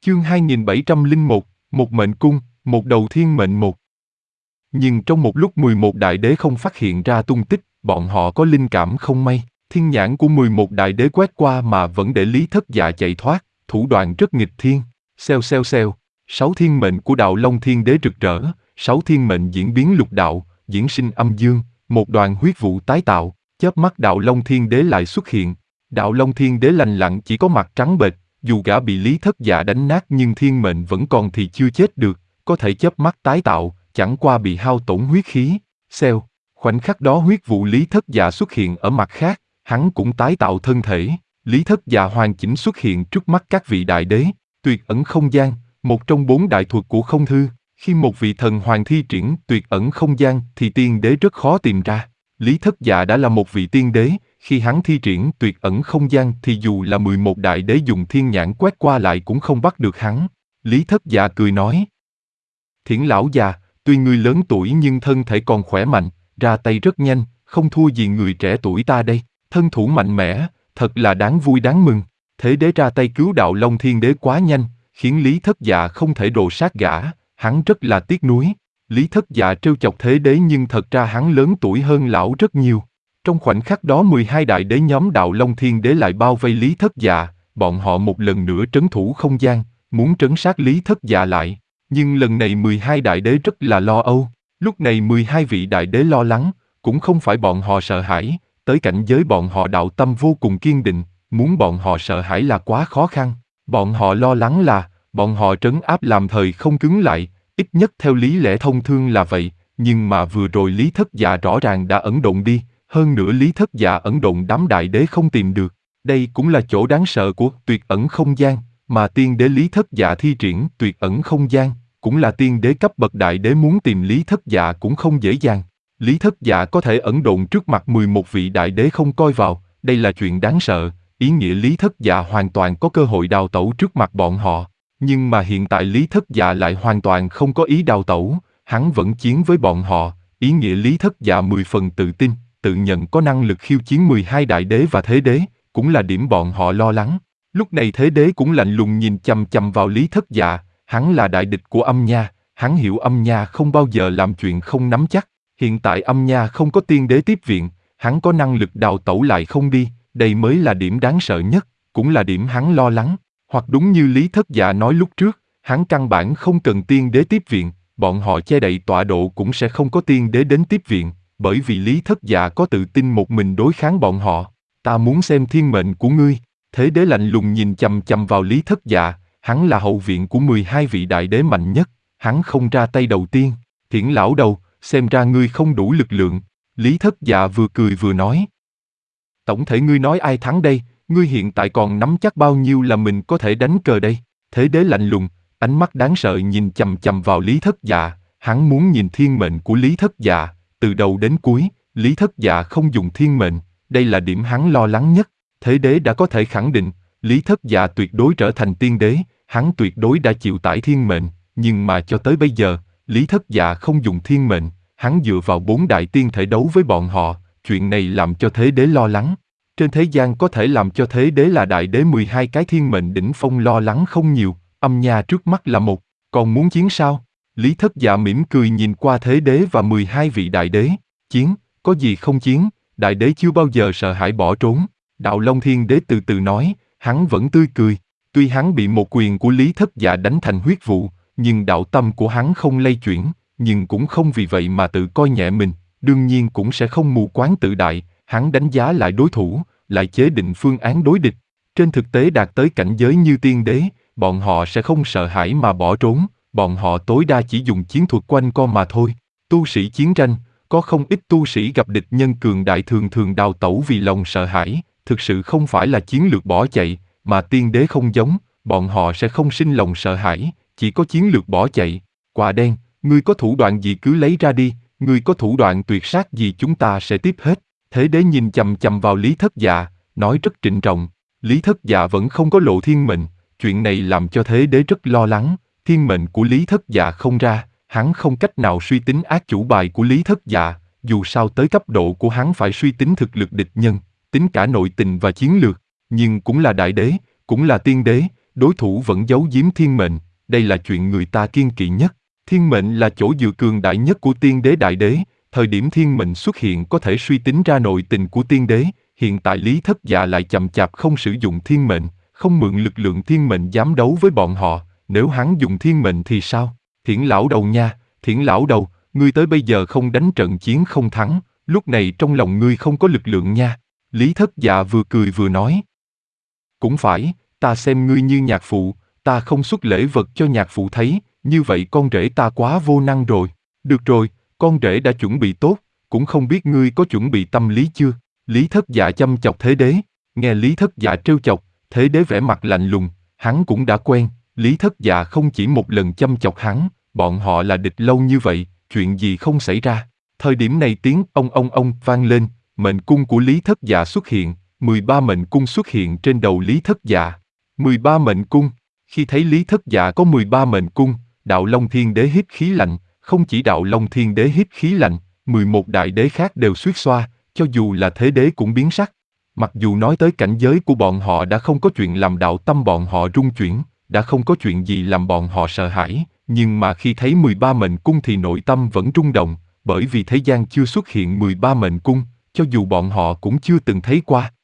Chương 2701, một mệnh cung, một đầu thiên mệnh một. Nhưng trong một lúc 11 đại đế không phát hiện ra tung tích, bọn họ có linh cảm không may. Thiên nhãn của 11 đại đế quét qua mà vẫn để Lý Thất Dạ chạy thoát, thủ đoạn rất nghịch thiên. Xèo xèo xèo, 6 thiên mệnh của Đạo Long Thiên Đế rực rỡ, 6 thiên mệnh diễn biến lục đạo, diễn sinh âm dương, một đoàn huyết vụ tái tạo, chớp mắt Đạo Long Thiên Đế lại xuất hiện. Đạo Long Thiên Đế lành lặn chỉ có mặt trắng bệch, dù gã bị Lý Thất Dạ đánh nát nhưng thiên mệnh vẫn còn thì chưa chết được, có thể chớp mắt tái tạo, chẳng qua bị hao tổn huyết khí. Xèo, khoảnh khắc đó huyết vụ Lý Thất Dạ xuất hiện ở mặt khác, hắn cũng tái tạo thân thể. Lý Thất Dạ hoàn chỉnh xuất hiện trước mắt các vị đại đế. Tuyệt ẩn không gian, một trong 4 đại thuật của Không Thư. Khi một vị thần hoàng thi triển tuyệt ẩn không gian thì tiên đế rất khó tìm ra. Lý Thất Dạ đã là một vị tiên đế, khi hắn thi triển tuyệt ẩn không gian thì dù là 11 đại đế dùng thiên nhãn quét qua lại cũng không bắt được hắn. Lý Thất Dạ cười nói: Thiển lão già, tuy ngươi lớn tuổi nhưng thân thể còn khỏe mạnh, ra tay rất nhanh, không thua gì người trẻ tuổi ta đây. Thân thủ mạnh mẽ, thật là đáng vui đáng mừng. Thế đế ra tay cứu Đạo Long Thiên Đế quá nhanh, khiến Lý Thất Dạ không thể đồ sát gã, hắn rất là tiếc nuối. Lý Thất Dạ trêu chọc thế đế nhưng thật ra hắn lớn tuổi hơn lão rất nhiều. Trong khoảnh khắc đó 12 đại đế nhóm Đạo Long Thiên Đế lại bao vây Lý Thất Dạ, bọn họ một lần nữa trấn thủ không gian, muốn trấn sát Lý Thất Dạ lại. Nhưng lần này 12 đại đế rất là lo âu. Lúc này 12 vị đại đế lo lắng, cũng không phải bọn họ sợ hãi, tới cảnh giới bọn họ đạo tâm vô cùng kiên định, muốn bọn họ sợ hãi là quá khó khăn. Bọn họ lo lắng là, bọn họ trấn áp làm thời không cứng lại, ít nhất theo lý lẽ thông thường là vậy, nhưng mà vừa rồi Lý Thất Dạ rõ ràng đã ẩn độn đi, hơn nữa Lý Thất Dạ ẩn độn đám đại đế không tìm được. Đây cũng là chỗ đáng sợ của tuyệt ẩn không gian, mà tiên đế Lý Thất Dạ thi triển tuyệt ẩn không gian, cũng là tiên đế cấp bậc đại đế muốn tìm Lý Thất Dạ cũng không dễ dàng. Lý Thất Dạ có thể ẩn độn trước mặt 11 vị đại đế không coi vào, đây là chuyện đáng sợ, ý nghĩa Lý Thất Dạ hoàn toàn có cơ hội đào tẩu trước mặt bọn họ. Nhưng mà hiện tại Lý Thất Dạ lại hoàn toàn không có ý đào tẩu, hắn vẫn chiến với bọn họ, ý nghĩa Lý Thất Dạ 10 phần tự tin, tự nhận có năng lực khiêu chiến 12 đại đế và thế đế, cũng là điểm bọn họ lo lắng. Lúc này thế đế cũng lạnh lùng nhìn chằm chằm vào Lý Thất Dạ, hắn là đại địch của Âm Nha, hắn hiểu Âm Nha không bao giờ làm chuyện không nắm chắc. Hiện tại Âm Nha không có tiên đế tiếp viện, hắn có năng lực đào tẩu lại không đi, đây mới là điểm đáng sợ nhất, cũng là điểm hắn lo lắng. Hoặc đúng như Lý Thất Dạ nói lúc trước, hắn căn bản không cần tiên đế tiếp viện, bọn họ che đậy tọa độ cũng sẽ không có tiên đế đến tiếp viện, bởi vì Lý Thất Dạ có tự tin một mình đối kháng bọn họ. Ta muốn xem thiên mệnh của ngươi. Thế đế lạnh lùng nhìn chằm chằm vào Lý Thất Dạ, hắn là hậu viện của 12 vị đại đế mạnh nhất, hắn không ra tay đầu tiên. Thiển lão đầu, xem ra ngươi không đủ lực lượng. Lý Thất Dạ vừa cười vừa nói: Tổng thể ngươi nói ai thắng đây, ngươi hiện tại còn nắm chắc bao nhiêu là mình có thể đánh cờ đây? Thế đế lạnh lùng, ánh mắt đáng sợ nhìn chằm chằm vào Lý Thất Dạ, hắn muốn nhìn thiên mệnh của Lý Thất Dạ, từ đầu đến cuối, Lý Thất Dạ không dùng thiên mệnh, đây là điểm hắn lo lắng nhất. Thế đế đã có thể khẳng định, Lý Thất Dạ tuyệt đối trở thành tiên đế, hắn tuyệt đối đã chịu tải thiên mệnh, nhưng mà cho tới bây giờ, Lý Thất Dạ không dùng thiên mệnh, hắn dựa vào 4 đại tiên thể đấu với bọn họ, chuyện này làm cho thế đế lo lắng. Trên thế gian có thể làm cho thế đế là đại đế 12 cái thiên mệnh đỉnh phong lo lắng không nhiều, Âm Nha trước mắt là một, còn muốn chiến sao? Lý Thất Dạ mỉm cười nhìn qua thế đế và 12 vị đại đế, chiến, có gì không chiến, đại đế chưa bao giờ sợ hãi bỏ trốn. Đạo Long Thiên Đế từ từ nói, hắn vẫn tươi cười, tuy hắn bị một quyền của Lý Thất Dạ đánh thành huyết vụ, nhưng đạo tâm của hắn không lay chuyển, nhưng cũng không vì vậy mà tự coi nhẹ mình, đương nhiên cũng sẽ không mù quáng tự đại, hắn đánh giá lại đối thủ, lại chế định phương án đối địch. Trên thực tế đạt tới cảnh giới như tiên đế, bọn họ sẽ không sợ hãi mà bỏ trốn, bọn họ tối đa chỉ dùng chiến thuật quanh co mà thôi. Tu sĩ chiến tranh, có không ít tu sĩ gặp địch nhân cường đại thường thường đào tẩu vì lòng sợ hãi, thực sự không phải là chiến lược bỏ chạy, mà tiên đế không giống, bọn họ sẽ không sinh lòng sợ hãi, chỉ có chiến lược bỏ chạy. Quạ đen, ngươi có thủ đoạn gì cứ lấy ra đi, ngươi có thủ đoạn tuyệt sát gì chúng ta sẽ tiếp hết. Thế đế nhìn chằm chằm vào Lý Thất Dạ, nói rất trịnh trọng. Lý Thất Dạ vẫn không có lộ thiên mệnh, chuyện này làm cho thế đế rất lo lắng. Thiên mệnh của Lý Thất Dạ không ra, hắn không cách nào suy tính ác chủ bài của Lý Thất Dạ, dù sao tới cấp độ của hắn phải suy tính thực lực địch nhân, tính cả nội tình và chiến lược, nhưng cũng là đại đế, cũng là tiên đế, đối thủ vẫn giấu giếm thiên mệnh, đây là chuyện người ta kiêng kỵ nhất. Thiên mệnh là chỗ dựa cường đại nhất của tiên đế đại đế, thời điểm thiên mệnh xuất hiện có thể suy tính ra nội tình của tiên đế, hiện tại Lý Thất Dạ lại chậm chạp không sử dụng thiên mệnh, không mượn lực lượng thiên mệnh dám đấu với bọn họ, nếu hắn dùng thiên mệnh thì sao? Thiển lão đầu nha, Thiển lão đầu, ngươi tới bây giờ không đánh trận chiến không thắng, lúc này trong lòng ngươi không có lực lượng nha. Lý Thất Dạ vừa cười vừa nói. Cũng phải, ta xem ngươi như nhạc phụ, ta không xuất lễ vật cho nhạc phụ thấy, như vậy con rể ta quá vô năng rồi. Được rồi, con rể đã chuẩn bị tốt, cũng không biết ngươi có chuẩn bị tâm lý chưa? Lý Thất Dạ chăm chọc Thế Đế, nghe Lý Thất Dạ trêu chọc, Thế Đế vẻ mặt lạnh lùng, hắn cũng đã quen, Lý Thất Dạ không chỉ một lần chăm chọc hắn, bọn họ là địch lâu như vậy, chuyện gì không xảy ra. Thời điểm này tiếng ông vang lên, mệnh cung của Lý Thất Dạ xuất hiện, 13 mệnh cung xuất hiện trên đầu Lý Thất Dạ. 13 mệnh cung, khi thấy Lý Thất Dạ có 13 mệnh cung, Đạo Long Thiên Đế hít khí lạnh, không chỉ Đạo Long Thiên Đế hít khí lạnh, 11 đại đế khác đều suýt xoa, cho dù là Thế Đế cũng biến sắc. Mặc dù nói tới cảnh giới của bọn họ đã không có chuyện làm đạo tâm bọn họ rung chuyển, đã không có chuyện gì làm bọn họ sợ hãi, nhưng mà khi thấy 13 mệnh cung thì nội tâm vẫn rung động, bởi vì thế gian chưa xuất hiện 13 mệnh cung, cho dù bọn họ cũng chưa từng thấy qua,